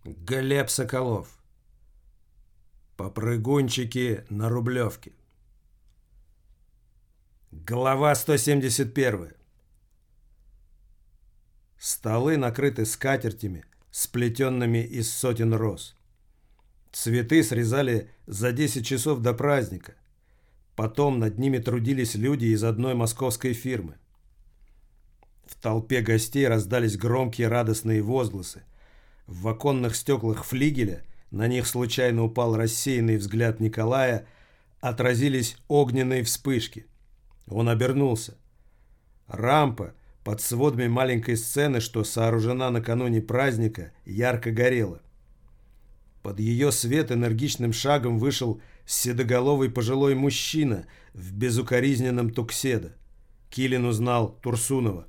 Глеб Соколов. Попрыгунчики на Рублевке. Глава 171. Столы накрыты скатертями, сплетенными из сотен роз. Цветы срезали за 10 часов до праздника. Потом над ними трудились люди из одной московской фирмы. В толпе гостей раздались громкие радостные возгласы. В оконных стеклах флигеля, на них случайно упал рассеянный взгляд Николая, отразились огненные вспышки. Он обернулся. Рампа под сводами маленькой сцены, что сооружена накануне праздника, ярко горела. Под ее свет энергичным шагом вышел седоголовый пожилой мужчина в безукоризненном тукседо. Килин узнал Турсунова.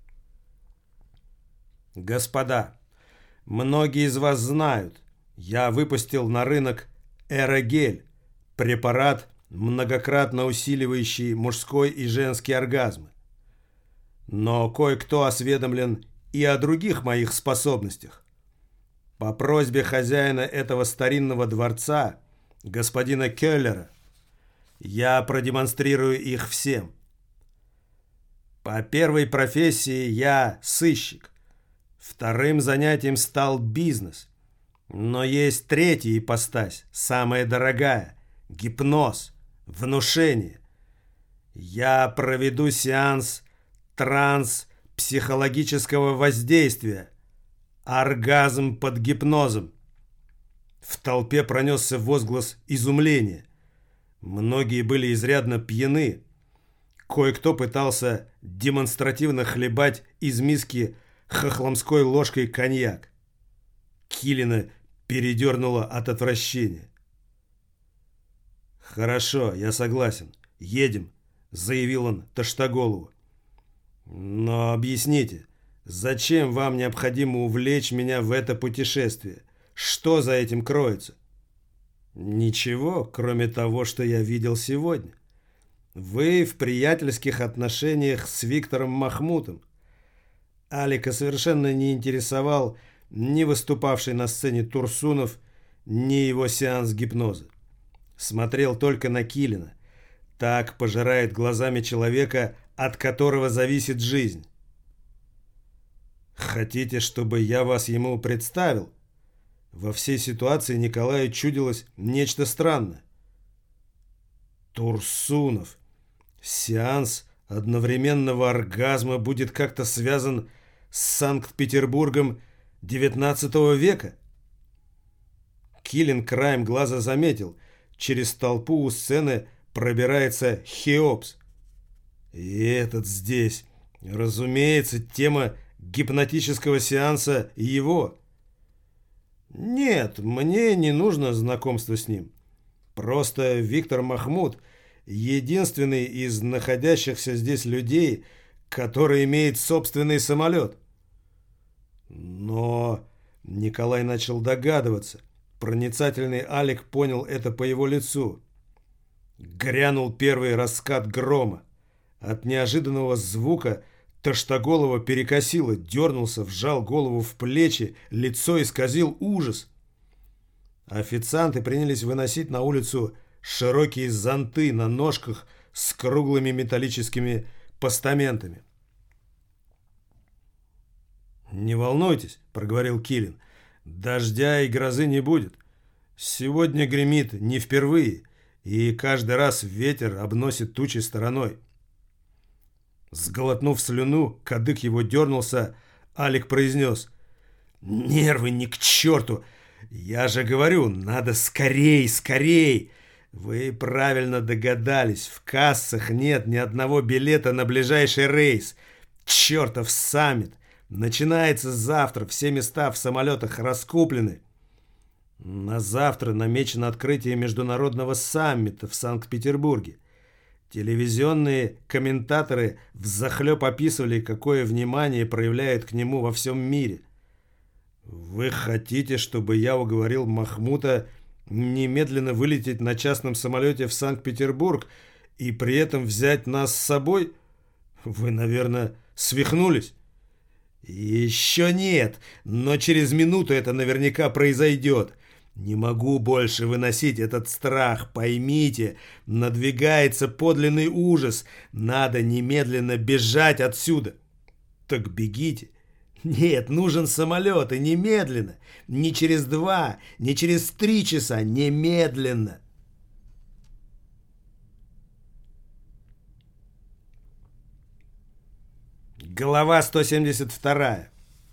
«Господа, многие из вас знают, я выпустил на рынок Эрогель, препарат, многократно усиливающий мужской и женский оргазмы. Но кое-кто осведомлен и о других моих способностях. По просьбе хозяина этого старинного дворца, господина Келлера, я продемонстрирую их всем. По первой профессии я сыщик. Вторым занятием стал бизнес. Но есть третья ипостась, самая дорогая – гипноз, внушение. Я проведу сеанс транс-психологического воздействия, оргазм под гипнозом. В толпе пронесся возглас изумления. Многие были изрядно пьяны. Кое-кто пытался демонстративно хлебать из миски хохломской ложкой коньяк. Килина передернуло от отвращения. «Хорошо, я согласен. Едем», — заявил он Таштаголову. «Но объясните, зачем вам необходимо увлечь меня в это путешествие? Что за этим кроется?» «Ничего, кроме того, что я видел сегодня. Вы в приятельских отношениях с Виктором Махмутом. Алика совершенно не интересовал ни выступавший на сцене Турсунов, ни его сеанс гипноза. Смотрел только на Килина. Так пожирает глазами человека, от которого зависит жизнь. Хотите, чтобы я вас ему представил?» Во всей ситуации Николаю чудилось нечто странное. Турсунов. Сеанс одновременного оргазма будет как-то связан с Санкт-Петербургом XIX века? Килин краем глаза заметил, через толпу у сцены пробирается Хеопс. И этот здесь. Разумеется, тема гипнотического сеанса его. Нет, мне не нужно знакомство с ним. Просто Виктор Махмут единственный из находящихся здесь людей, который имеет собственный самолет. Но Николай начал догадываться. Проницательный Алик понял это по его лицу. Грянул первый раскат грома. От неожиданного звука Таштаголова перекосило, дернулся, вжал голову в плечи, лицо исказил ужас. Официанты принялись выносить на улицу широкие зонты на ножках с круглыми металлическими постаментами. «Не волнуйтесь», — проговорил Килин, — «дождя и грозы не будет. Сегодня гремит не впервые, и каждый раз ветер обносит тучи стороной». Сглотнув слюну, кадык его дернулся, Алик произнес: «Нервы ни к черту! Я же говорю, надо скорей, скорей! Вы правильно догадались, в кассах нет ни одного билета на ближайший рейс. Чертов саммит! Начинается завтра, все места в самолетах раскуплены. На завтра намечено открытие международного саммита в Санкт-Петербурге. Телевизионные комментаторы взахлеб описывали, какое внимание проявляют к нему во всем мире. Вы хотите, чтобы я уговорил Махмута немедленно вылететь на частном самолете в Санкт-Петербург и при этом взять нас с собой? Вы, наверное, свихнулись. Еще нет, но через минуту это наверняка произойдет. Не могу больше выносить этот страх, поймите, надвигается подлинный ужас, надо немедленно бежать отсюда. Так бегите. Нет, нужен самолет, и немедленно, не через 2, не через 3 часа, немедленно. Глава 172.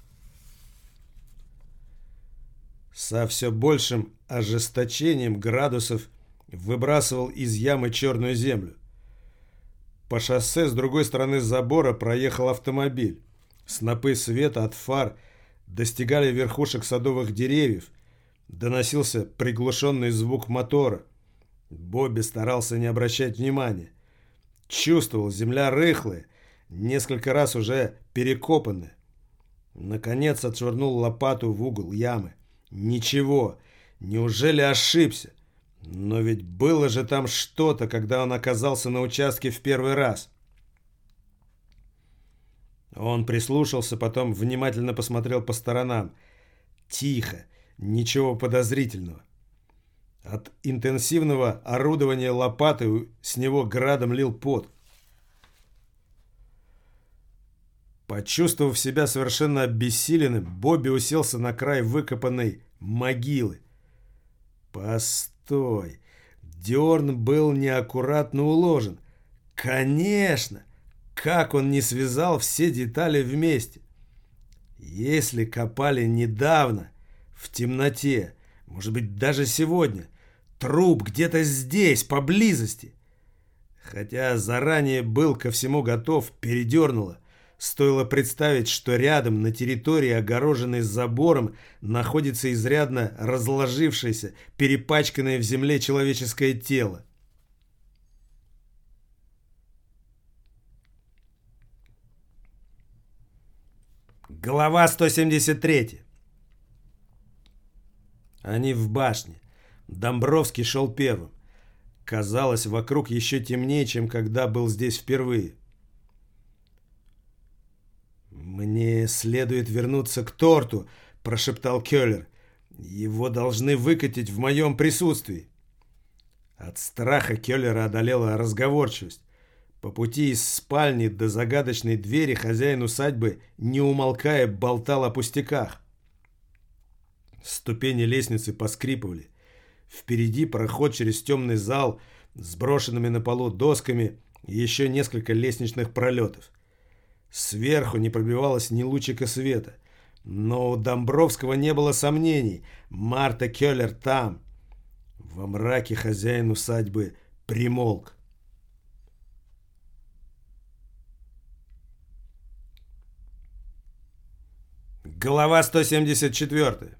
Со все большим ожесточением градусов выбрасывал из ямы черную землю. По шоссе с другой стороны забора проехал автомобиль. Снопы света от фар достигали верхушек садовых деревьев. Доносился приглушенный звук мотора. Бобби старался не обращать внимания. Чувствовал, земля рыхлая, несколько раз уже перекопанная. Наконец отшвырнул лопату в угол ямы. Ничего, неужели ошибся? Но ведь было же там что-то, когда он оказался на участке в первый раз. Он прислушался, потом внимательно посмотрел по сторонам. Тихо, ничего подозрительного. От интенсивного орудования лопатой с него градом лил пот. Почувствовав себя совершенно обессиленным, Бобби уселся на край выкопанной могилы. Постой, дерн был неаккуратно уложен. Конечно, как он не связал все детали вместе. Если копали недавно, в темноте, может быть даже сегодня, труп где-то здесь, поблизости. Хотя заранее был ко всему готов, передернуло. Стоило представить, что рядом, на территории, огороженной забором, находится изрядно разложившееся, перепачканное в земле человеческое тело. Глава 173. Они в башне. Домбровский шел первым. Казалось, вокруг еще темнее, чем когда был здесь впервые. «Мне следует вернуться к торту», – прошептал Келлер. «Его должны выкатить в моем присутствии». От страха Келлера одолела разговорчивость. По пути из спальни до загадочной двери хозяин усадьбы, не умолкая, болтал о пустяках. Ступени лестницы поскрипывали. Впереди проход через темный зал с брошенными на полу досками и еще несколько лестничных пролетов. Сверху не пробивалось ни лучика света. Но у Домбровского не было сомнений. Марта Келлер там. Во мраке хозяин усадьбы примолк. Глава 174.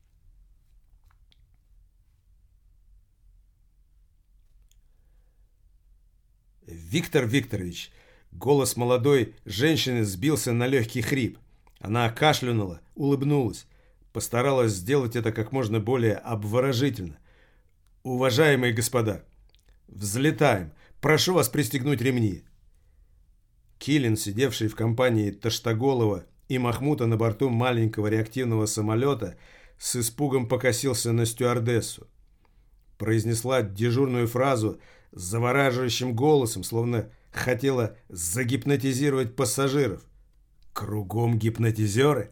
Виктор Викторович. Голос молодой женщины сбился на легкий хрип. Она кашлянула, улыбнулась. Постаралась сделать это как можно более обворожительно. «Уважаемые господа, взлетаем. Прошу вас пристегнуть ремни». Килин, сидевший в компании Таштаголова и Махмута на борту маленького реактивного самолета, с испугом покосился на стюардессу. Произнесла дежурную фразу с завораживающим голосом, словно хотела загипнотизировать пассажиров. Кругом гипнотизеры.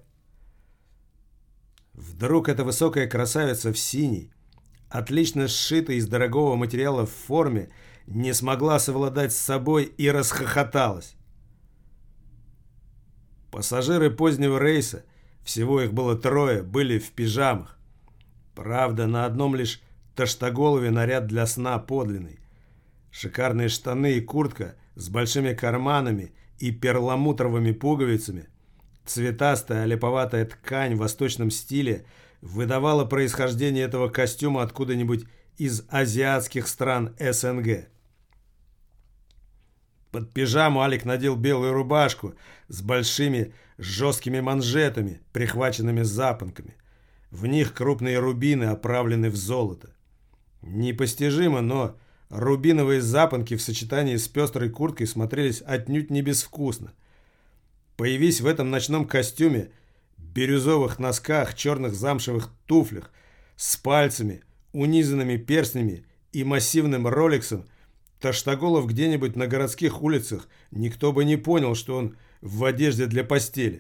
Вдруг эта высокая красавица в синей, отлично сшитой из дорогого материала в форме, не смогла совладать с собой и расхохоталась. Пассажиры позднего рейса, всего их было 3, были в пижамах. Правда, на одном лишь Таштаголове наряд для сна подлинный. Шикарные штаны и куртка с большими карманами и перламутровыми пуговицами, цветастая олиповатая ткань в восточном стиле выдавала происхождение этого костюма откуда-нибудь из азиатских стран СНГ. Под пижаму Алик надел белую рубашку с большими жесткими манжетами, прихваченными запонками. В них крупные рубины оправлены в золото. Непостижимо, но рубиновые запонки в сочетании с пестрой курткой смотрелись отнюдь не безвкусно. Появись в этом ночном костюме, бирюзовых носках, черных замшевых туфлях, с пальцами, унизанными перстнями и массивным роликсом, Таштаголов где-нибудь на городских улицах, никто бы не понял, что он в одежде для постели.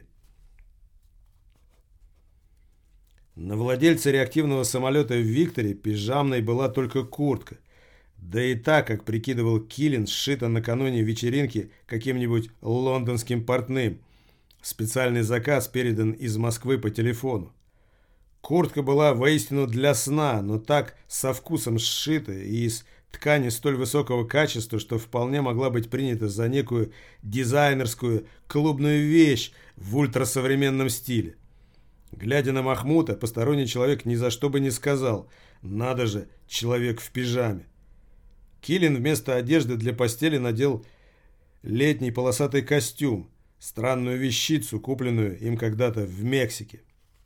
На владельце реактивного самолета в Викторе пижамной была только куртка. Да и та, как прикидывал Киллин, сшита накануне вечеринки каким-нибудь лондонским портным. Специальный заказ передан из Москвы по телефону. Куртка была воистину для сна, но так со вкусом сшита и из ткани столь высокого качества, что вполне могла быть принята за некую дизайнерскую клубную вещь в ультрасовременном стиле. Глядя на Махмута, посторонний человек ни за что бы не сказал: «Надо же, человек в пижаме». Киллин вместо одежды для постели надел летний полосатый костюм, странную вещицу, купленную им когда-то в Мексике.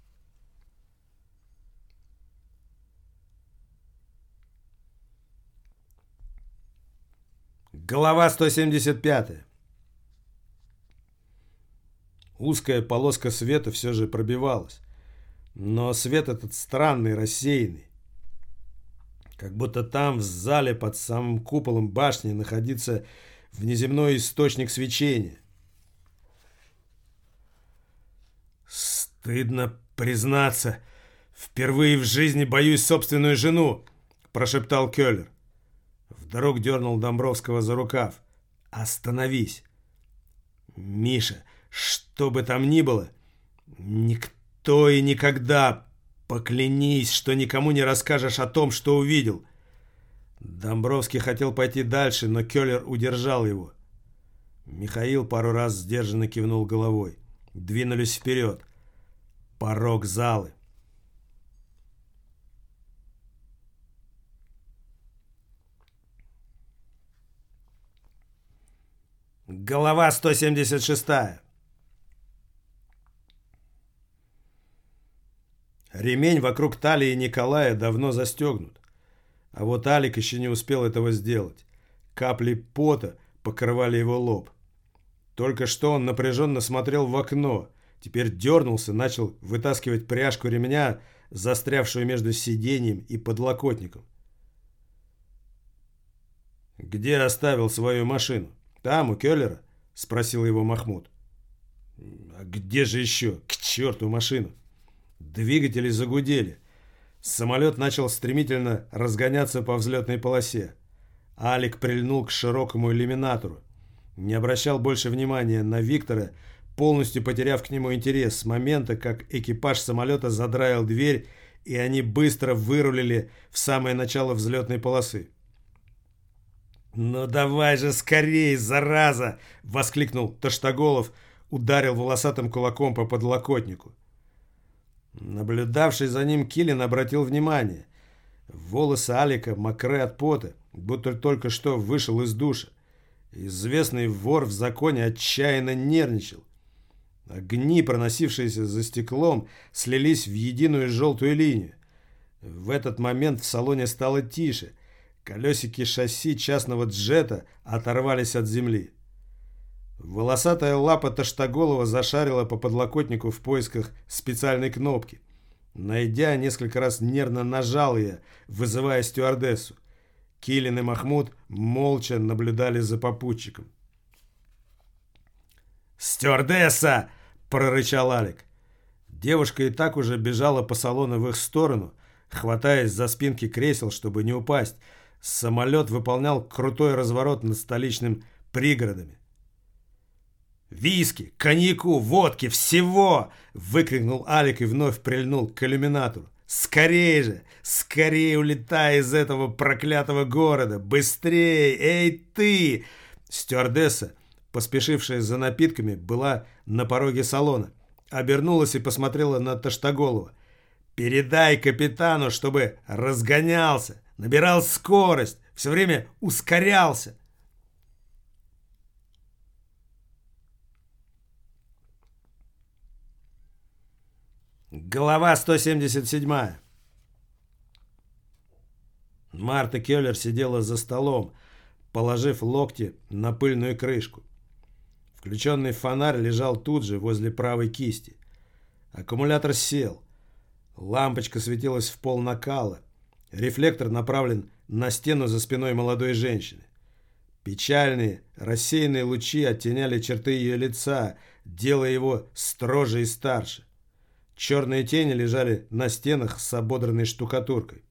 Глава 175. Узкая полоска света все же пробивалась, но свет этот странный, рассеянный. Как будто там, в зале, под самым куполом башни, находится внеземной источник свечения. «Стыдно признаться, впервые в жизни боюсь собственную жену», – прошептал Кёллер. Вдруг дернул Домбровского за рукав. «Остановись! Миша, что бы там ни было, никто и никогда, поклянись, что никому не расскажешь о том, что увидел». Домбровский хотел пойти дальше, но Кёллер удержал его. Михаил пару раз сдержанно кивнул головой. Двинулись вперед. Порог залы. Глава 176. Ремень вокруг талии Николая давно застегнут. А вот Алик еще не успел этого сделать. Капли пота покрывали его лоб. Только что он напряженно смотрел в окно. Теперь дернулся, начал вытаскивать пряжку ремня, застрявшую между сиденьем и подлокотником. «Где оставил свою машину? Там, у Кёллера?» — спросил его Махмуд. «А где же еще? К черту машину!» Двигатели загудели. Самолет начал стремительно разгоняться по взлетной полосе. Алик прильнул к широкому иллюминатору. Не обращал больше внимания на Виктора, полностью потеряв к нему интерес с момента, как экипаж самолета задраил дверь, и они быстро вырулили в самое начало взлетной полосы. «Ну давай же скорей, зараза!» — воскликнул Таштаголов, ударил волосатым кулаком по подлокотнику. Наблюдавший за ним Киллин обратил внимание. Волосы Алика мокры от пота, будто только что вышел из душа. Известный вор в законе отчаянно нервничал. Огни, проносившиеся за стеклом, слились в единую желтую линию. В этот момент в салоне стало тише. Колесики шасси частного джета оторвались от земли. Волосатая лапа Таштаголова зашарила по подлокотнику в поисках специальной кнопки. Найдя, несколько раз нервно нажал ее, вызывая стюардессу. Киллин и Махмуд молча наблюдали за попутчиком. «Стюардесса!» – прорычал Алик. Девушка и так уже бежала по салону в их сторону, хватаясь за спинки кресел, чтобы не упасть. Самолет выполнял крутой разворот над столичным пригородами. «Виски, коньяку, водки, всего!» – выкрикнул Алик и вновь прильнул к иллюминатору. «Скорее же! Скорее улетай из этого проклятого города! Быстрей! Эй, ты!» Стюардесса, поспешившая за напитками, была на пороге салона. Обернулась и посмотрела на Таштаголова. «Передай капитану, чтобы разгонялся, набирал скорость, все время ускорялся!» Глава 177. Марта Кёллер сидела за столом, положив локти на пыльную крышку. Включенный фонарь лежал тут же, возле правой кисти. Аккумулятор сел. Лампочка светилась в пол накала. Рефлектор направлен на стену за спиной молодой женщины. Печальные, рассеянные лучи оттеняли черты ее лица, делая его строже и старше. Черные тени лежали на стенах с ободранной штукатуркой.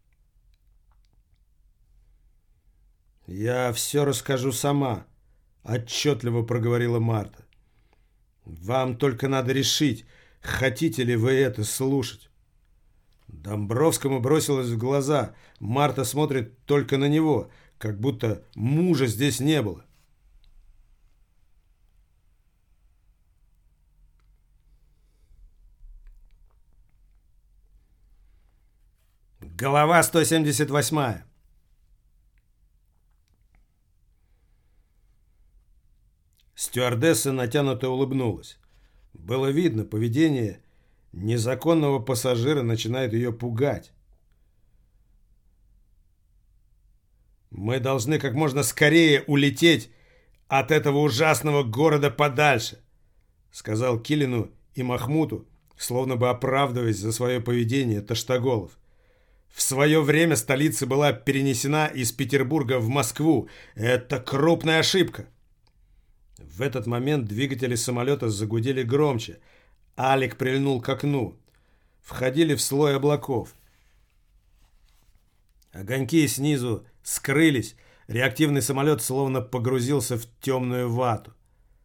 «Я все расскажу сама», — отчетливо проговорила Марта. «Вам только надо решить, хотите ли вы это слушать». Домбровскому бросилось в глаза. Марта смотрит только на него, как будто мужа здесь не было. Голова 178. Стюардесса натянуто улыбнулась. Было видно, поведение незаконного пассажира начинает ее пугать. «Мы должны как можно скорее улететь от этого ужасного города подальше», сказал Килину и Махмуту, словно бы оправдываясь за свое поведение, Таштаголов. «В свое время столица была перенесена из Петербурга в Москву. Это крупная ошибка». В этот момент двигатели самолета загудели громче. Алик прильнул к окну. Входили в слой облаков. Огоньки снизу скрылись. Реактивный самолет словно погрузился в темную вату.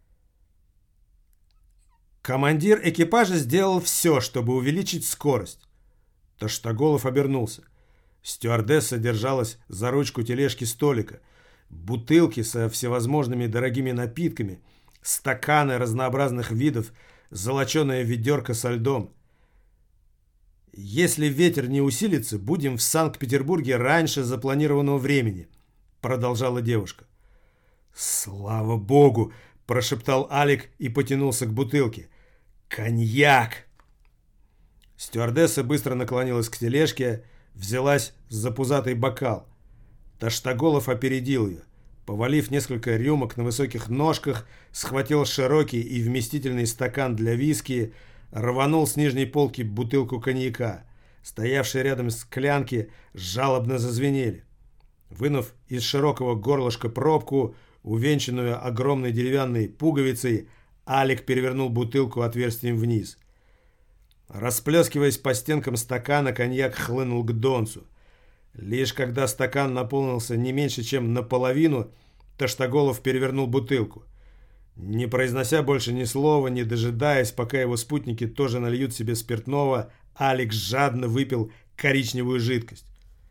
Командир экипажа сделал все, чтобы увеличить скорость. Таштаголов обернулся. Стюардесса держалась за ручку тележки столика. Бутылки со всевозможными дорогими напитками, стаканы разнообразных видов, золоченое ведерко со льдом. «Если ветер не усилится, будем в Санкт-Петербурге раньше запланированного времени», продолжала девушка. «Слава богу!» – прошептал Алик и потянулся к бутылке. «Коньяк!» Стюардесса быстро наклонилась к тележке, взялась за пузатый бокал. Таштаголов опередил ее. Повалив несколько рюмок на высоких ножках, схватил широкий и вместительный стакан для виски, рванул с нижней полки бутылку коньяка. Стоявшие рядом склянки жалобно зазвенели. Вынув из широкого горлышка пробку, увенчанную огромной деревянной пуговицей, Алик перевернул бутылку отверстием вниз. Расплескиваясь по стенкам стакана, коньяк хлынул к донцу. Лишь когда стакан наполнился не меньше, чем наполовину, Таштаголов перевернул бутылку. Не произнося больше ни слова, не дожидаясь, пока его спутники тоже нальют себе спиртного, Алик жадно выпил коричневую жидкость.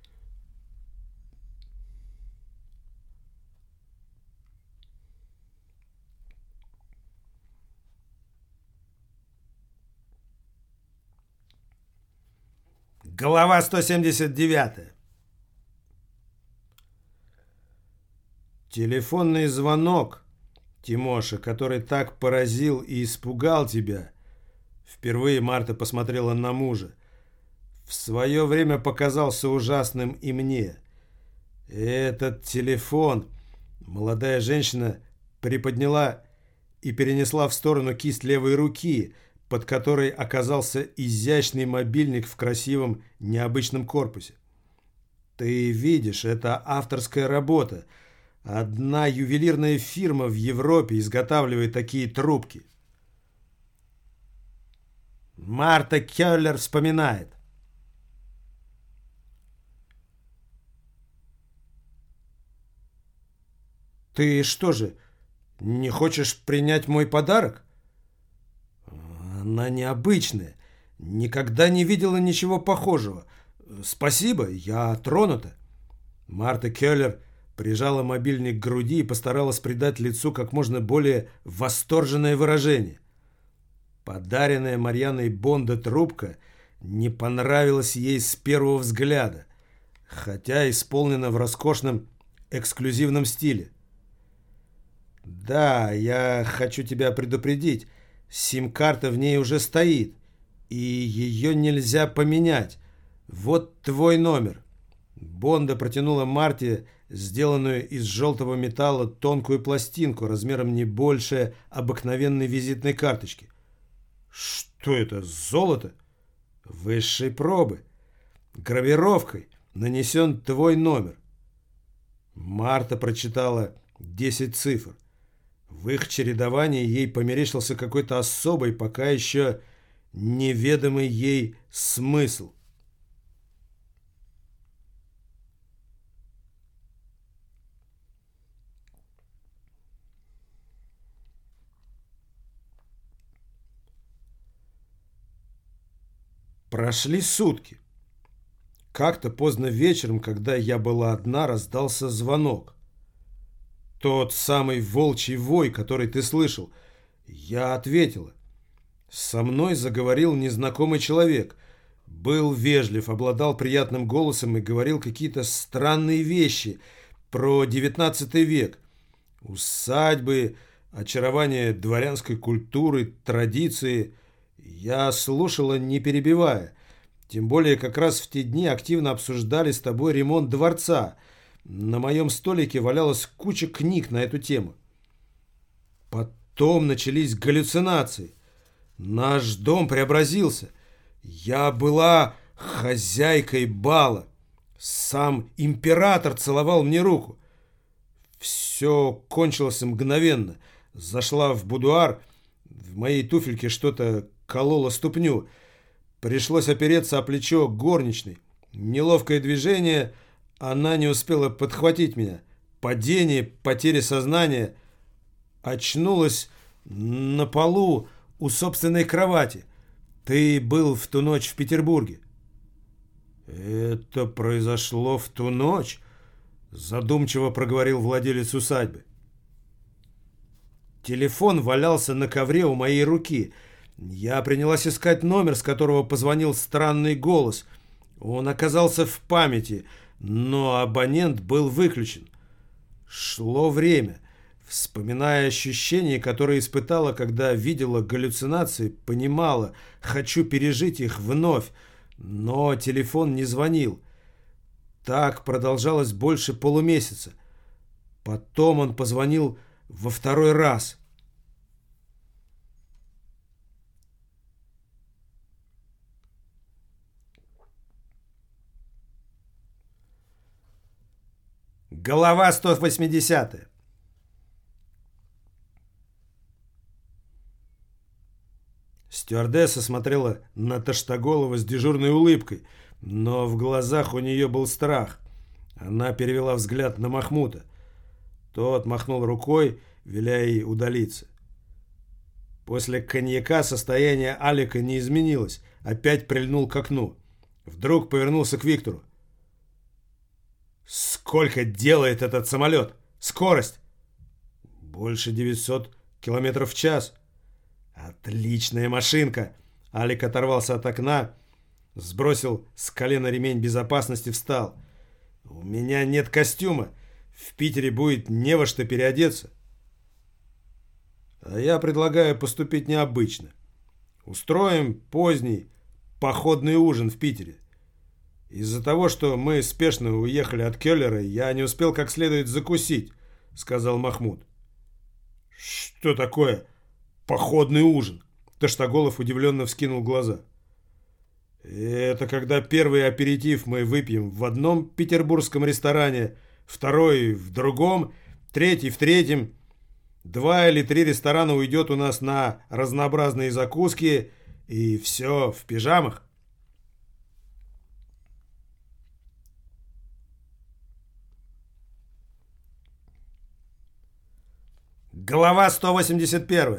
Голова 179. Телефонный звонок, Тимоша, который так поразил и испугал тебя. Впервые Марта посмотрела на мужа. В свое время показался ужасным и мне. Этот телефон... Молодая женщина приподняла и перенесла в сторону кисть левой руки, под которой оказался изящный мобильник в красивом необычном корпусе. Ты видишь, это авторская работа. Одна ювелирная фирма в Европе изготавливает такие трубки. Марта Келлер вспоминает. Ты что же, не хочешь принять мой подарок? Она необычная. Никогда не видела ничего похожего. Спасибо, я тронута. Марта Келлер прижала мобильник к груди и постаралась придать лицу как можно более восторженное выражение. Подаренная Марьяной Бондо трубка не понравилась ей с первого взгляда, хотя исполнена в роскошном эксклюзивном стиле. Да, я хочу тебя предупредить, сим-карта в ней уже стоит, и ее нельзя поменять. Вот твой номер. Бонда протянула Марте сделанную из желтого металла тонкую пластинку размером не больше обыкновенной визитной карточки. «Что это? Золото?» «Высшей пробы. Гравировкой нанесен твой номер». Марта прочитала 10 цифр. В их чередовании ей померещился какой-то особый, пока еще неведомый ей смысл. Прошли сутки. Как-то поздно вечером, когда я была одна, раздался звонок. Тот самый волчий вой, который ты слышал. Я ответила. Со мной заговорил незнакомый человек. Был вежлив, обладал приятным голосом и говорил какие-то странные вещи про XIX век. Усадьбы, очарование дворянской культуры, традиции. Я слушала, не перебивая. Тем более, как раз в те дни активно обсуждали с тобой ремонт дворца. На моем столике валялась куча книг на эту тему. Потом начались галлюцинации. Наш дом преобразился. Я была хозяйкой бала. Сам император целовал мне руку. Все кончилось мгновенно. Зашла в будуар. В моей туфельке что-то кололо ступню. Пришлось опереться о плечо горничной. Неловкое движение, она не успела подхватить меня. Падение, потеря сознания. Очнулась на полу у собственной кровати. Ты был в ту ночь в Петербурге. Это произошло в ту ночь? Задумчиво проговорил владелец усадьбы. Телефон валялся на ковре у моей руки. Я принялась искать номер, с которого позвонил странный голос. Он оказался в памяти, но абонент был выключен. Шло время. Вспоминая ощущения, которые испытала, когда видела галлюцинации, понимала, хочу пережить их вновь, но телефон не звонил. Так продолжалось больше полумесяца. Потом он позвонил во второй раз. Голова 180-я. Стюардесса смотрела на Таштаголова с дежурной улыбкой, но в глазах у нее был страх. Она перевела взгляд на Махмута. Тот махнул рукой, веля ей удалиться. После коньяка состояние Алика не изменилось. Опять прильнул к окну. Вдруг повернулся к Виктору. «Сколько делает этот самолет? Скорость?» «Больше 900 километров в час». «Отличная машинка!» Алик оторвался от окна, сбросил с колена ремень безопасности, встал. «У меня нет костюма. В Питере будет не во что переодеться». «А я предлагаю поступить необычно. Устроим поздний походный ужин в Питере. Из-за того, что мы спешно уехали от Келлера, я не успел как следует закусить», — сказал Махмуд. «Что такое походный ужин?» Таштаголов удивленно вскинул глаза. «Это когда первый аперитив мы выпьем в одном петербургском ресторане, второй в другом, третий в третьем. 2 или 3 ресторана уйдет у нас на разнообразные закуски, и все в пижамах». Глава 181.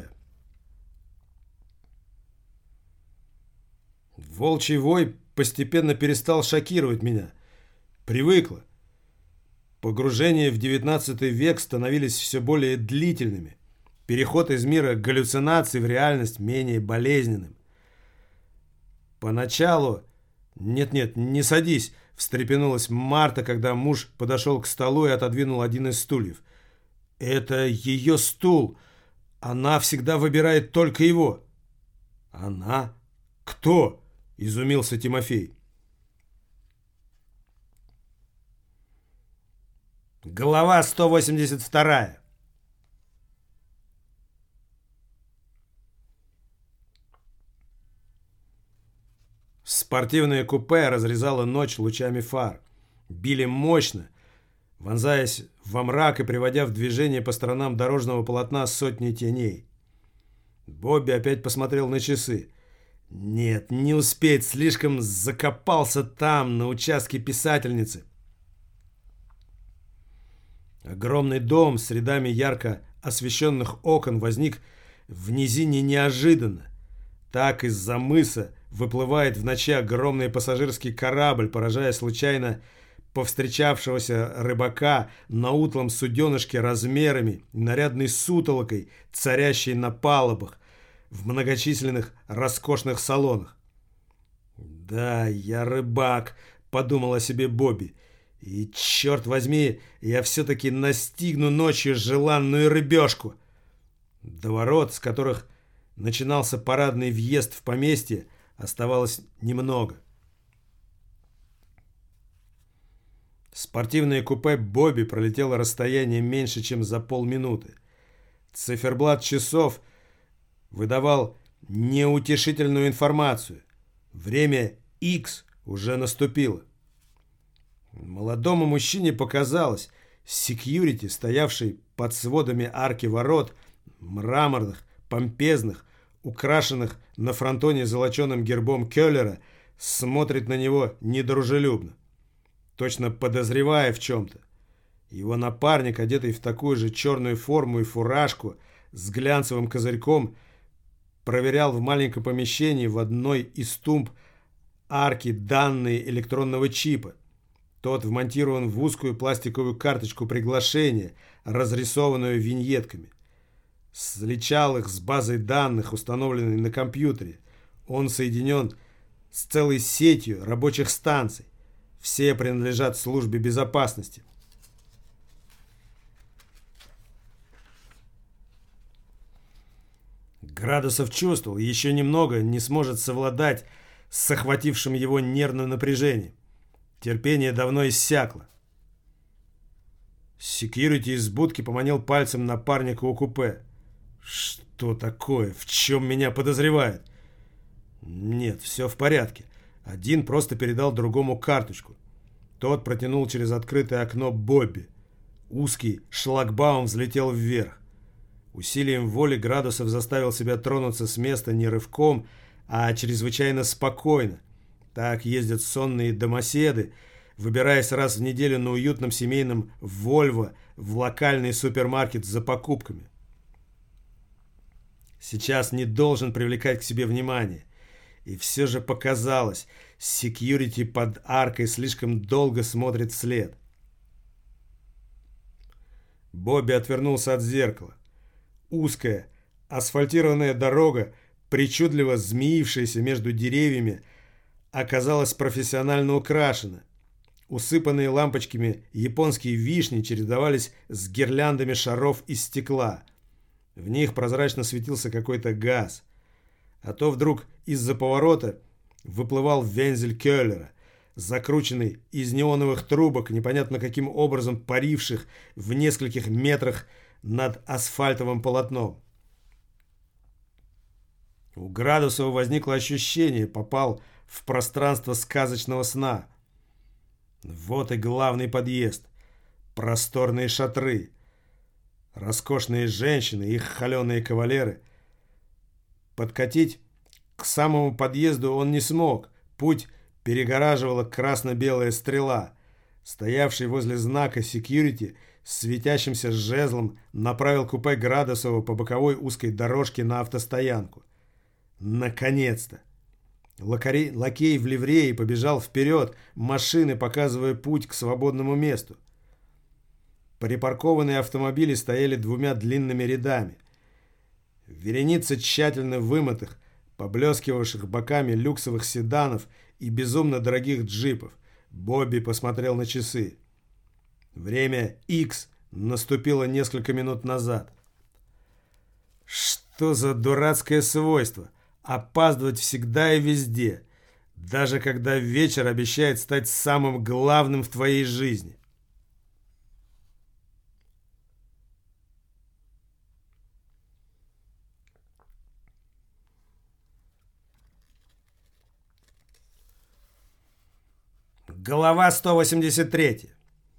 Волчий вой постепенно перестал шокировать меня. Привыкла. Погружения в XIX век становились все более длительными. Переход из мира галлюцинаций в реальность менее болезненным. Поначалу... «Нет-нет, не садись», — встрепенулась Марта, когда муж подошел к столу и отодвинул один из стульев. «Это ее стул. Она всегда выбирает только его». «Она? Кто?» — изумился Тимофей. Глава 182. Спортивное купе разрезало ночь лучами фар. Били мощно, вонзаясь во мрак и приводя в движение по сторонам дорожного полотна сотни теней. Бобби опять посмотрел на часы. Нет, не успеть, слишком закопался там, на участке писательницы. Огромный дом с рядами ярко освещенных окон возник в низине неожиданно. Так из-за мыса выплывает в ночи огромный пассажирский корабль, поражая случайно повстречавшегося рыбака на утлом суденышке размерами и нарядной сутолокой, царящей на палубах, в многочисленных роскошных салонах. «Да, я рыбак», — подумал о себе Бобби. «И, черт возьми, я все-таки настигну ночью желанную рыбешку». До ворот, с которых начинался парадный въезд в поместье, оставалось немного. Спортивное купе Бобби пролетело расстояние меньше, чем за полминуты. Циферблат часов выдавал неутешительную информацию. Время X уже наступило. Молодому мужчине показалось, секьюрити, стоявший под сводами арки ворот, мраморных, помпезных, украшенных на фронтоне золоченым гербом Келлера, смотрит на него недружелюбно, точно подозревая в чем-то. Его напарник, одетый в такую же черную форму и фуражку с глянцевым козырьком, проверял в маленьком помещении в одной из тумб арки данные электронного чипа. Тот вмонтирован в узкую пластиковую карточку приглашения, разрисованную виньетками. Сличал их с базой данных, установленной на компьютере. Он соединен с целой сетью рабочих станций. Все принадлежат службе безопасности. Градусов чувствовал, еще немного не сможет совладать с охватившим его нервным напряжением. Терпение давно иссякло. Секьюрити из будки поманил пальцем напарника у купе. «Что такое? В чем меня подозревают?» «Нет, все в порядке. Один просто передал другому карточку». Тот протянул через открытое окно Бобби. Узкий шлагбаум взлетел вверх. Усилием воли Градусов заставил себя тронуться с места не рывком, а чрезвычайно спокойно. Так ездят сонные домоседы, выбираясь раз в неделю на уютном семейном «Вольво» в локальный супермаркет за покупками. Сейчас не должен привлекать к себе внимание. И все же показалось, секьюрити под аркой слишком долго смотрит вслед. Бобби отвернулся от зеркала. Узкая, асфальтированная дорога, причудливо змеившаяся между деревьями, оказалась профессионально украшена. Усыпанные лампочками японские вишни чередовались с гирляндами шаров из стекла. В них прозрачно светился какой-то газ. А то вдруг из-за поворота выплывал вензель Келлера, закрученный из неоновых трубок, непонятно каким образом паривших в нескольких метрах над асфальтовым полотном. У Градусова возникло ощущение, попал в пространство сказочного сна. Вот и главный подъезд. Просторные шатры. Роскошные женщины, их холеные кавалеры. Подкатить к самому подъезду он не смог. Путь перегораживала красно-белая стрела. Стоявший возле знака секьюрити с светящимся жезлом направил купе Градусова по боковой узкой дорожке на автостоянку. Наконец-то! Лакей в ливрее побежал вперед, машины показывая путь к свободному месту. Припаркованные автомобили стояли двумя длинными рядами. Вереница тщательно вымытых, поблескивавших боками люксовых седанов и безумно дорогих джипов. Бобби посмотрел на часы. Время X наступило несколько минут назад. Что за дурацкое свойство? Опаздывать всегда и везде, даже когда вечер обещает стать самым главным в твоей жизни. Глава 183.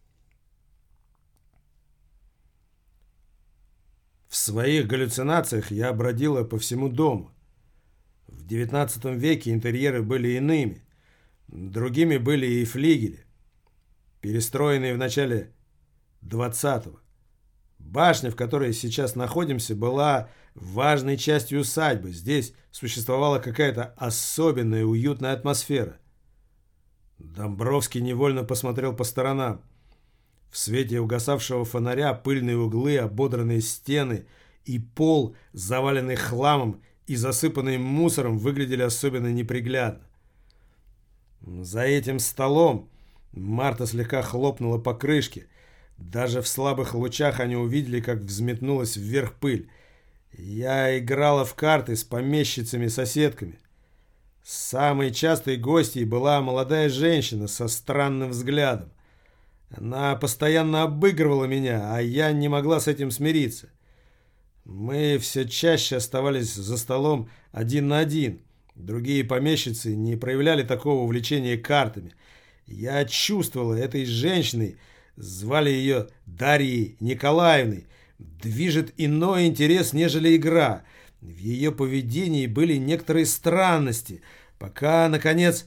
В своих галлюцинациях я бродила по всему дому. В XIX веке интерьеры были иными. Другими были и флигели, перестроенные в начале XX. Башня, в которой сейчас находимся, была важной частью усадьбы. Здесь существовала какая-то особенная уютная атмосфера. Домбровский невольно посмотрел по сторонам. В свете угасавшего фонаря пыльные углы, ободранные стены и пол, заваленный хламом и засыпанный мусором, выглядели особенно неприглядно. За этим столом Марта слегка хлопнула по крышке. Даже в слабых лучах они увидели, как взметнулась вверх пыль. Я играла в карты с помещицами-соседками. Самой частой гостьей была молодая женщина со странным взглядом. Она постоянно обыгрывала меня, а я не могла с этим смириться. Мы все чаще оставались за столом один на один. Другие помещицы не проявляли такого увлечения картами. Я чувствовала этой женщиной, звали ее Дарьей Николаевной, движет иной интерес, нежели игра. В ее поведении были некоторые странности, пока, наконец...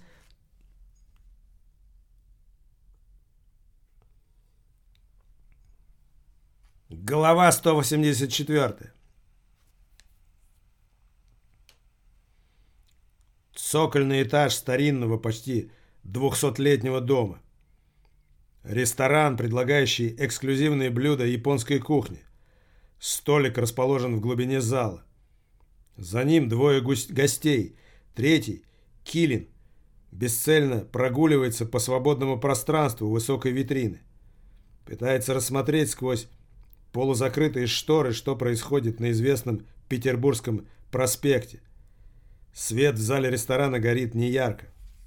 Глава 184. Цокольный этаж старинного, почти 200-летнего дома. Ресторан, предлагающий эксклюзивные блюда японской кухни. Столик расположен в глубине зала. За ним двое гостей. Третий, Килин, бесцельно прогуливается по свободному пространству высокой витрины. Пытается рассмотреть сквозь полузакрытые шторы, что происходит на известном Петербургском проспекте. Свет в зале ресторана горит неярко.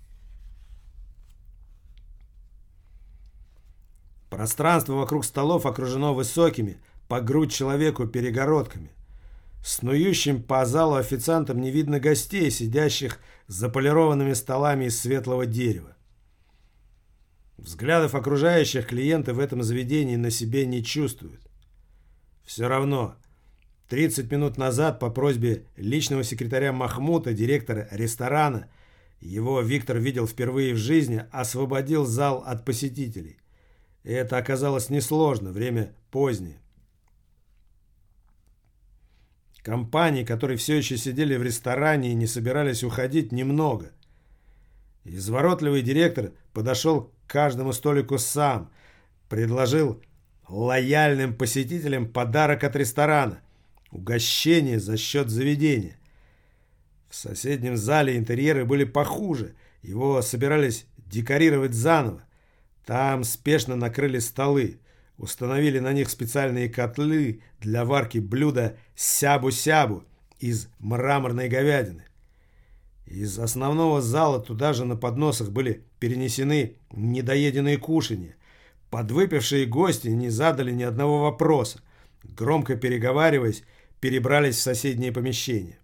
Пространство вокруг столов окружено высокими, по грудь человеку, перегородками. Снующим по залу официантам не видно гостей, сидящих за полированными столами из светлого дерева. Взглядов окружающих клиенты в этом заведении на себе не чувствуют. Все равно, 30 минут назад по просьбе личного секретаря Махмута, директора ресторана, его Виктор видел впервые в жизни, освободил зал от посетителей. И это оказалось несложно, время позднее. Компаний, которые все еще сидели в ресторане и не собирались уходить, немного. Изворотливый директор подошел к каждому столику сам, предложил лояльным посетителям подарок от ресторана, угощение за счет заведения. В соседнем зале интерьеры были похуже, его собирались декорировать заново. Там спешно накрыли столы, установили на них специальные котлы для варки блюда сябу-сябу из мраморной говядины. Из основного зала туда же на подносах были перенесены недоеденные кушанья. Подвыпившие гости не задали ни одного вопроса. Громко переговариваясь, перебрались в соседние помещения.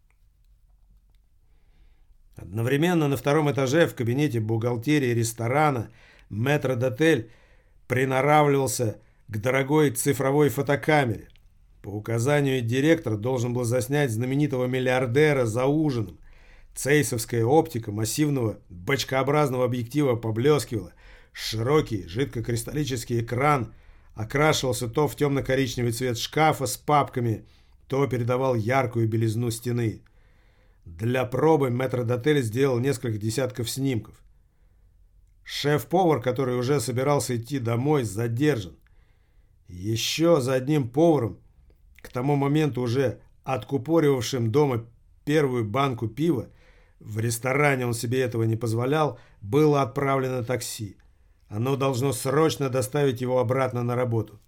Одновременно на втором этаже в кабинете бухгалтерии ресторана метрдотель приноравливался к дорогой цифровой фотокамере. По указанию директора должен был заснять знаменитого миллиардера за ужином. Цейсовская оптика массивного бочкообразного объектива поблескивала. Широкий жидкокристаллический экран окрашивался то в темно-коричневый цвет шкафа с папками, то передавал яркую белизну стены. Для пробы метрдотель сделал несколько десятков снимков. Шеф-повар, который уже собирался идти домой, задержан. Еще за одним поваром, к тому моменту уже откупоривавшим дома первую банку пива, в ресторане он себе этого не позволял, было отправлено такси. Оно должно срочно доставить его обратно на работу.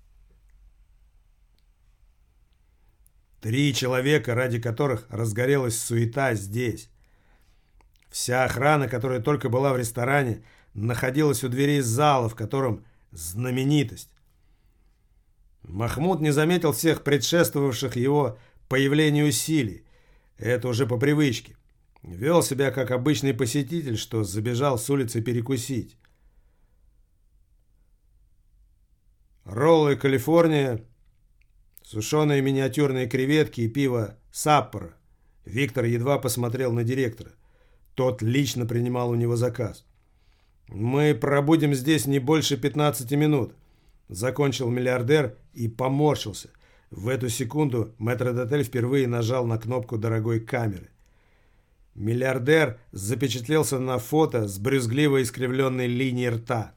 3 человека, ради которых разгорелась суета здесь. Вся охрана, которая только была в ресторане, находилась у дверей зала, в котором знаменитость. Махмуд не заметил всех предшествовавших его появлению усилий. Это уже по привычке. Вел себя как обычный посетитель, что забежал с улицы перекусить. Роллы «Калифорния», сушеные миниатюрные креветки и пиво «Саппоро». Виктор едва посмотрел на директора. Тот лично принимал у него заказ. «Мы пробудем здесь не больше 15 минут», — закончил миллиардер и поморщился. В эту секунду метрдотель впервые нажал на кнопку дорогой камеры. Миллиардер запечатлелся на фото с брюзгливо искривленной линией рта.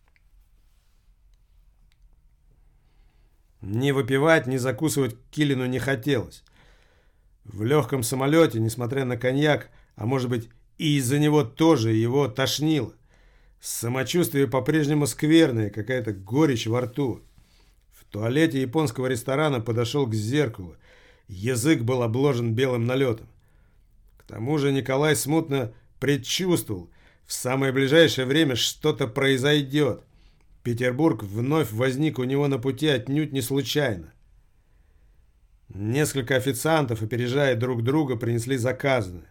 Ни выпивать, ни закусывать Килину не хотелось. В легком самолете, несмотря на коньяк, а может быть и из-за него тоже, его тошнило. Самочувствие по-прежнему скверное, какая-то горечь во рту. В туалете японского ресторана подошел к зеркалу. Язык был обложен белым налетом. К тому же Николай смутно предчувствовал, в самое ближайшее время что-то произойдет. Петербург вновь возник у него на пути отнюдь не случайно. Несколько официантов, опережая друг друга, принесли заказанное.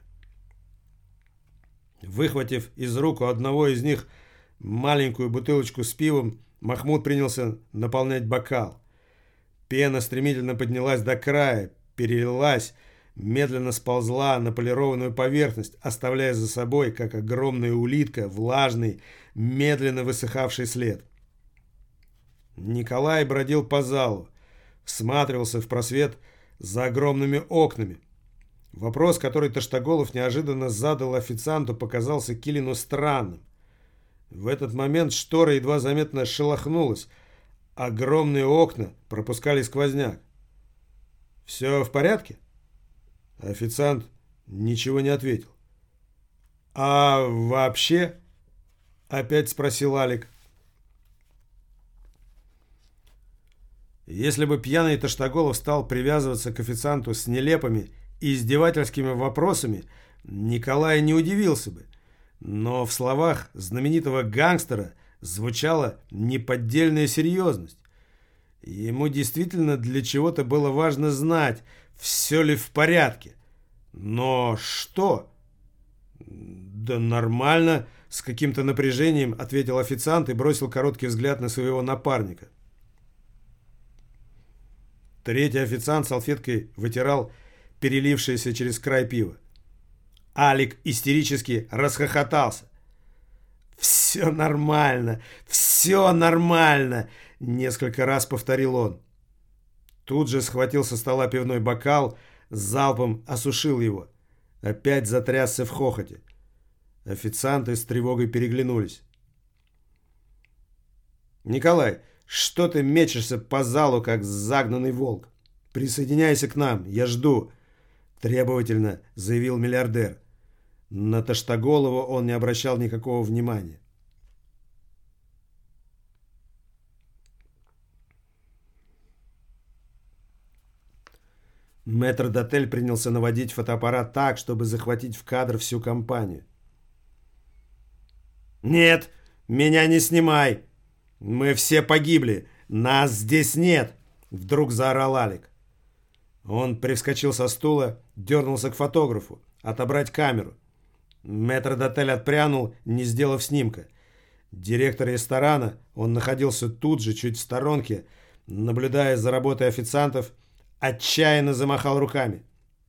Выхватив из рук у одного из них маленькую бутылочку с пивом, Махмуд принялся наполнять бокал. Пена стремительно поднялась до края, перелилась, медленно сползла на полированную поверхность, оставляя за собой, как огромная улитка, влажный, медленно высыхавший след. Николай бродил по залу, всматривался в просвет за огромными окнами. Вопрос, который Таштаголов неожиданно задал официанту, показался Килину странным. В этот момент штора едва заметно шелохнулась. Огромные окна пропускали сквозняк. «Все в порядке?» Официант ничего не ответил. «А вообще?» — опять спросил Алик. Если бы пьяный Таштаголов стал привязываться к официанту с нелепыми и издевательскими вопросами, Николай не удивился бы. Но в словах знаменитого гангстера звучала неподдельная серьезность. Ему действительно для чего-то было важно знать, все ли в порядке. Но что? «Да нормально», — с каким-то напряжением ответил официант и бросил короткий взгляд на своего напарника. Третий официант салфеткой вытирал перелившееся через край пиво. Алик истерически расхохотался. «Все нормально! Все нормально!» — несколько раз повторил он. Тут же схватил со стола пивной бокал, залпом осушил его. Опять затрясся в хохоте. Официанты с тревогой переглянулись. «Николай, что ты мечешься по залу, как загнанный волк? Присоединяйся к нам, я жду!» Требовательно заявил миллиардер. На Таштаголова он не обращал никакого внимания. Метрдотель принялся наводить фотоаппарат так, чтобы захватить в кадр всю компанию. «Нет, меня не снимай! Мы все погибли! Нас здесь нет!» Вдруг заорал Алик. Он привскочил со стула, дернулся к фотографу, отобрать камеру. Метрдотель отпрянул, не сделав снимка. Директор ресторана, он находился тут же, чуть в сторонке, наблюдая за работой официантов, отчаянно замахал руками.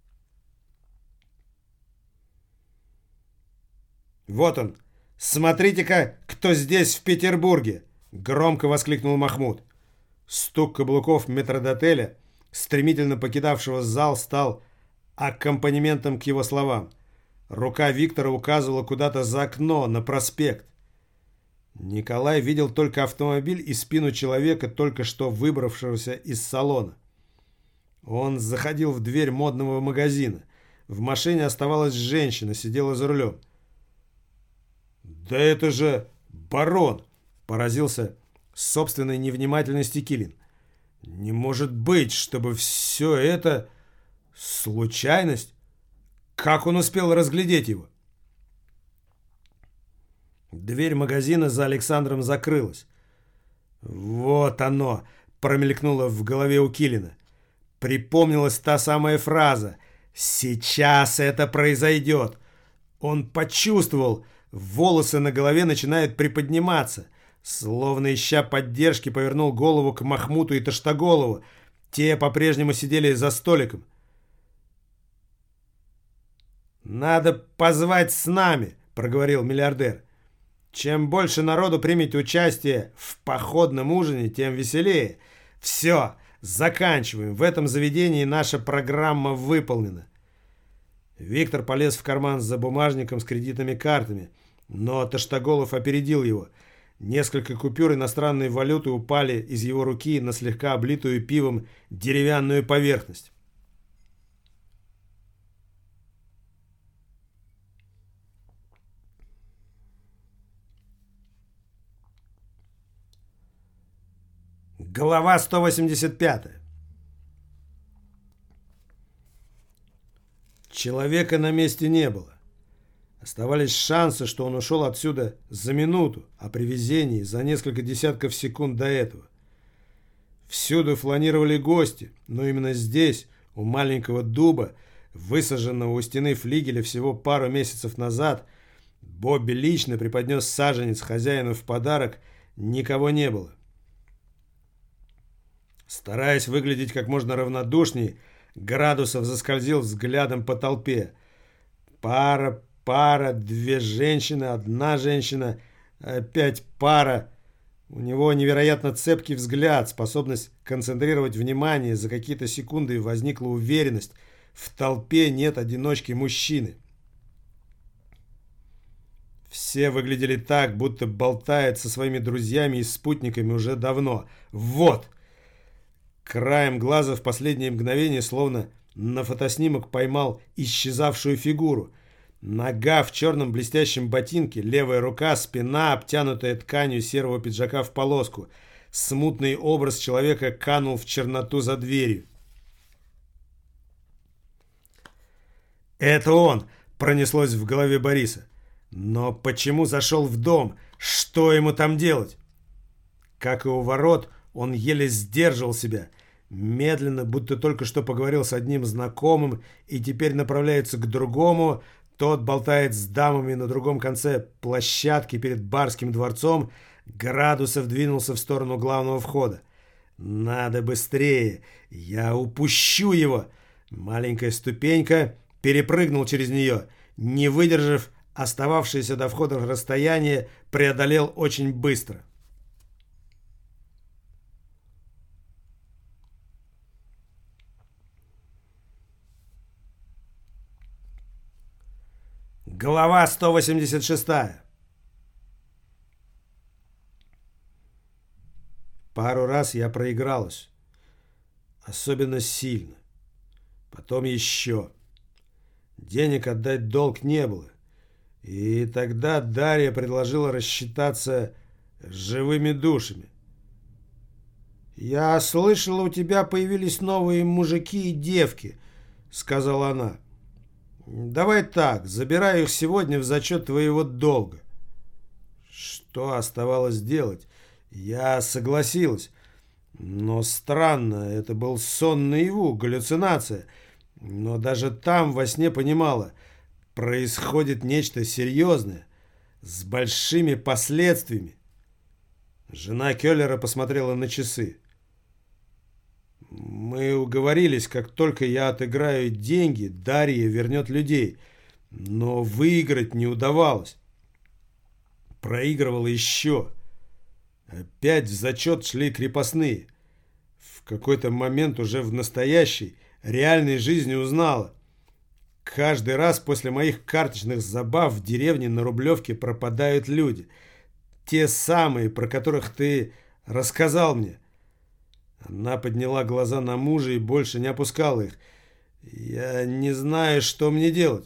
«Вот он! Смотрите-ка, кто здесь в Петербурге!» — громко воскликнул Махмуд. Стук каблуков метрдотеля, стремительно покидавшего зал, стал аккомпанементом к его словам. Рука Виктора указывала куда-то за окно, на проспект. Николай видел только автомобиль и спину человека, только что выбравшегося из салона. Он заходил в дверь модного магазина. В машине оставалась женщина, сидела за рулем. «Да это же барон!» — поразился собственной невнимательности Килин. «Не может быть, чтобы все это случайность? Как он успел разглядеть его?» Дверь магазина за Александром закрылась. «Вот оно!» — промелькнуло в голове у Килина. Припомнилась та самая фраза «Сейчас это произойдет». Он почувствовал, волосы на голове начинают приподниматься. Словно ища поддержки, повернул голову к Махмуту и Таштаголову. Те по-прежнему сидели за столиком. «Надо позвать с нами», — проговорил миллиардер. «Чем больше народу примет участие в походном ужине, тем веселее. Все, заканчиваем. В этом заведении наша программа выполнена». Виктор полез в карман за бумажником с кредитными картами, но Таштаголов опередил его. Несколько купюр иностранной валюты упали из его руки на слегка облитую пивом деревянную поверхность. Глава 185. Человека на месте не было. Оставались шансы, что он ушел отсюда за минуту, а при везении за несколько десятков секунд до этого. Всюду фланировали гости, но именно здесь, у маленького дуба, высаженного у стены флигеля всего пару месяцев назад, Бобби лично преподнес саженец хозяину в подарок, никого не было. Стараясь выглядеть как можно равнодушнее, Градусов заскользил взглядом по толпе. Пара, две женщины, одна женщина, опять пара. У него невероятно цепкий взгляд, способность концентрировать внимание. За какие-то секунды возникла уверенность. В толпе нет одиночки мужчины. Все выглядели так, будто болтают со своими друзьями и спутниками уже давно. Вот! Краем глаза в последнее мгновение, словно на фотоснимок, поймал исчезавшую фигуру. Нога в черном блестящем ботинке, левая рука, спина, обтянутая тканью серого пиджака в полоску. Смутный образ человека канул в черноту за дверью. «Это он!» — пронеслось в голове Бориса. Но почему зашел в дом? Что ему там делать? Как и у ворот, он еле сдерживал себя. Медленно, будто только что поговорил с одним знакомым и теперь направляется к другому. Тот болтает с дамами на другом конце площадки перед барским дворцом. Градусов двинулся в сторону главного входа. «Надо быстрее! Я упущу его!» Маленькая ступенька, перепрыгнул через нее. Не выдержав, остававшееся до входа расстояние преодолел очень быстро. Глава 186. Пару раз я проигралась. Особенно сильно. Потом еще. Денег отдать долг не было. И тогда Дарья предложила рассчитаться живыми душами. «Я слышала, у тебя появились новые мужики и девки», — сказала она. «Давай так, забирай их сегодня в зачет твоего долга». Что оставалось делать? Я согласилась. Но странно, это был сон наяву, галлюцинация. Но даже там во сне понимала, происходит нечто серьезное, с большими последствиями. Жена Келлера посмотрела на часы. «Мы уговорились, как только я отыграю деньги, Дарья вернет людей. Но выиграть не удавалось. Проигрывала еще. Опять в зачет шли крепостные. В какой-то момент уже в настоящей, реальной жизни узнала. Каждый раз после моих карточных забав в деревне на Рублевке пропадают люди. Те самые, про которых ты рассказал мне». Она подняла глаза на мужа и больше не опускала их. «Я не знаю, что мне делать».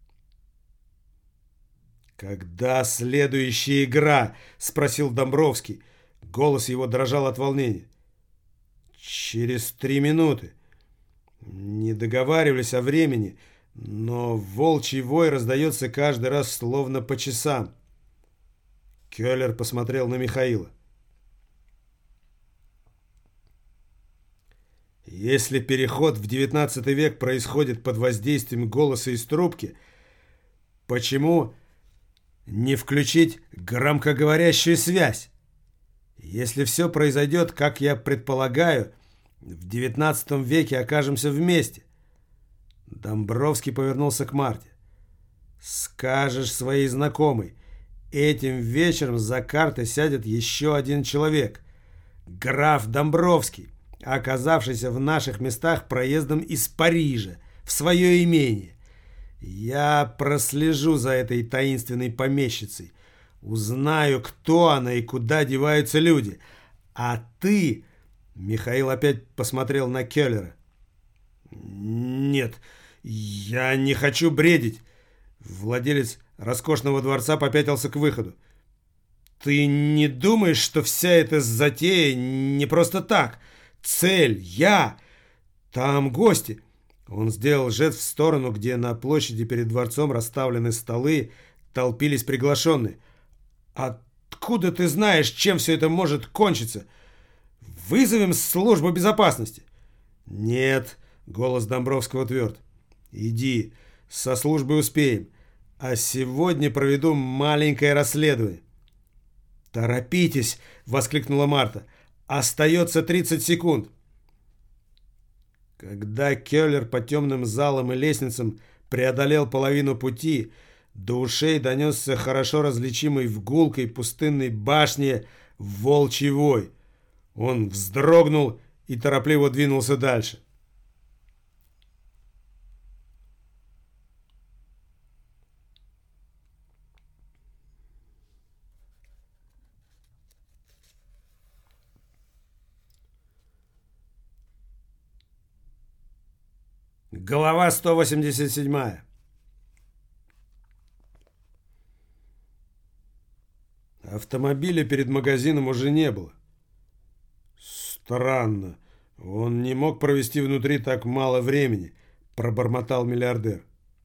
«Когда следующая игра?» — спросил Домбровский. Голос его дрожал от волнения. «Через 3 минуты». Не договаривались о времени, но волчий вой раздается каждый раз словно по часам. Келлер посмотрел на Михаила. Если переход в XIX век происходит под воздействием голоса из трубки, Почему не включить громкоговорящую связь? Если все произойдет, как я предполагаю, в XIX веке окажемся вместе. Домбровский повернулся к Марте. Скажешь своей знакомой, этим вечером за карты сядет еще один человек. Граф Домбровский, оказавшийся в наших местах проездом из Парижа в свое имение. Я прослежу за этой таинственной помещицей. Узнаю, кто она и куда деваются люди. А ты... Михаил опять посмотрел на Келлера. Нет, я не хочу бредить. Владелец роскошного дворца попятился к выходу. Ты не думаешь, что вся эта затея не просто так? Цель, я, там гости. Он сделал жест в сторону, где на площади перед дворцом расставлены столы, толпились приглашенные. Откуда ты знаешь, чем все это может кончиться? Вызовем службу безопасности. Нет, голос Домбровского тверд. Иди, со службой успеем. А сегодня проведу маленькое расследование. «Торопитесь!» — воскликнула Марта. «Остается 30 секунд!» Когда Келлер по темным залам и лестницам преодолел половину пути, до ушей донесся хорошо различимый в гулкой пустынной башне волчий вой. Он вздрогнул и торопливо двинулся дальше. Глава 187. Автомобиля перед магазином уже не было. Странно. Он не мог провести внутри так мало времени, пробормотал миллиардер.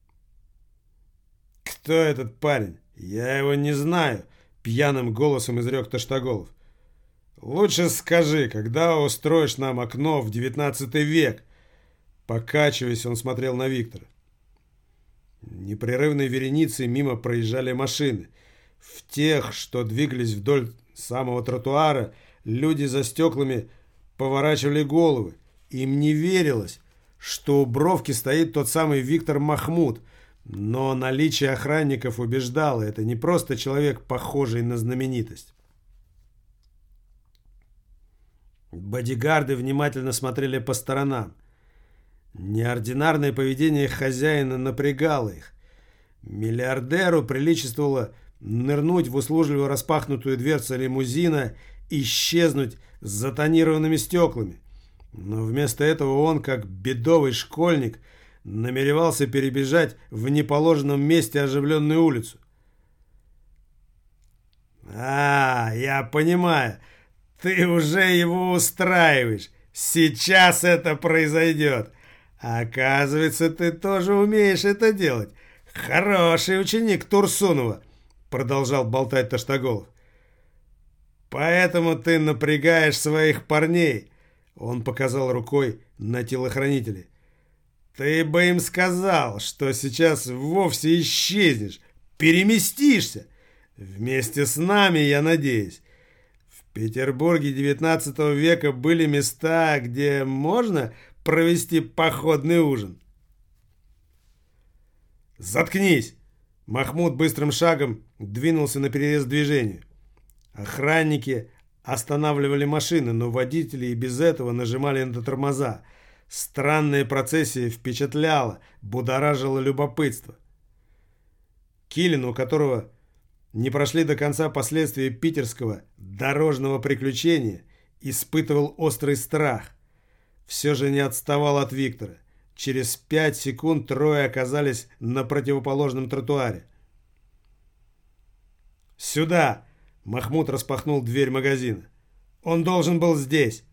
Кто этот парень? Я его не знаю, пьяным голосом изрек Таштаголов. Лучше скажи, когда устроишь нам окно в 19 век? Покачиваясь, он смотрел на Виктора. Непрерывной вереницей мимо проезжали машины. В тех, что двигались вдоль самого тротуара, люди за стеклами поворачивали головы. Им не верилось, что у бровки стоит тот самый Виктор Махмуд, но наличие охранников убеждало, это не просто человек, похожий на знаменитость. Бодигарды внимательно смотрели по сторонам. Неординарное поведение хозяина напрягало их. Миллиардеру приличествовало нырнуть в услужливо распахнутую дверцу лимузина и исчезнуть с затонированными стеклами. Но вместо этого он, как бедовый школьник, намеревался перебежать в неположенном месте оживленную улицу. Я понимаю, ты уже его устраиваешь. Сейчас это произойдет. Оказывается, ты тоже умеешь это делать. Хороший ученик Турсунова, продолжал болтать Таштаголов. Поэтому ты напрягаешь своих парней. Он показал рукой на телохранителей. Ты бы им сказал, что сейчас вовсе исчезнешь, переместишься. Вместе с нами, я надеюсь. В Петербурге XIX века были места, где можно провести походный ужин. Заткнись! Махмуд быстрым шагом двинулся на перерез движению. Охранники останавливали машины, но водители и без этого нажимали на тормоза. Странная процессия впечатляла, будоражила любопытство. Килин, у которого не прошли до конца последствия питерского дорожного приключения, испытывал острый страх. Все же не отставал от Виктора. Через 5 секунд трое оказались на противоположном тротуаре. «Сюда!» — Махмуд распахнул дверь магазина. «Он должен был здесь!»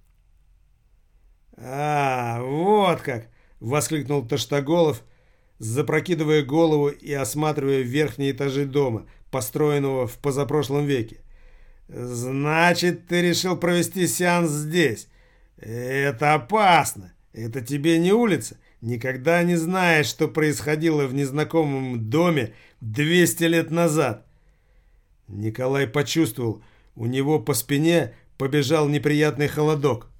Вот как!» — воскликнул Таштаголов, запрокидывая голову и осматривая верхние этажи дома, построенного в позапрошлом веке. «Значит, ты решил провести сеанс здесь? Это опасно! Это тебе не улица, Никогда не знаешь, что происходило в незнакомом доме 200 лет назад. Николай почувствовал, у него по спине побежал неприятный холодок.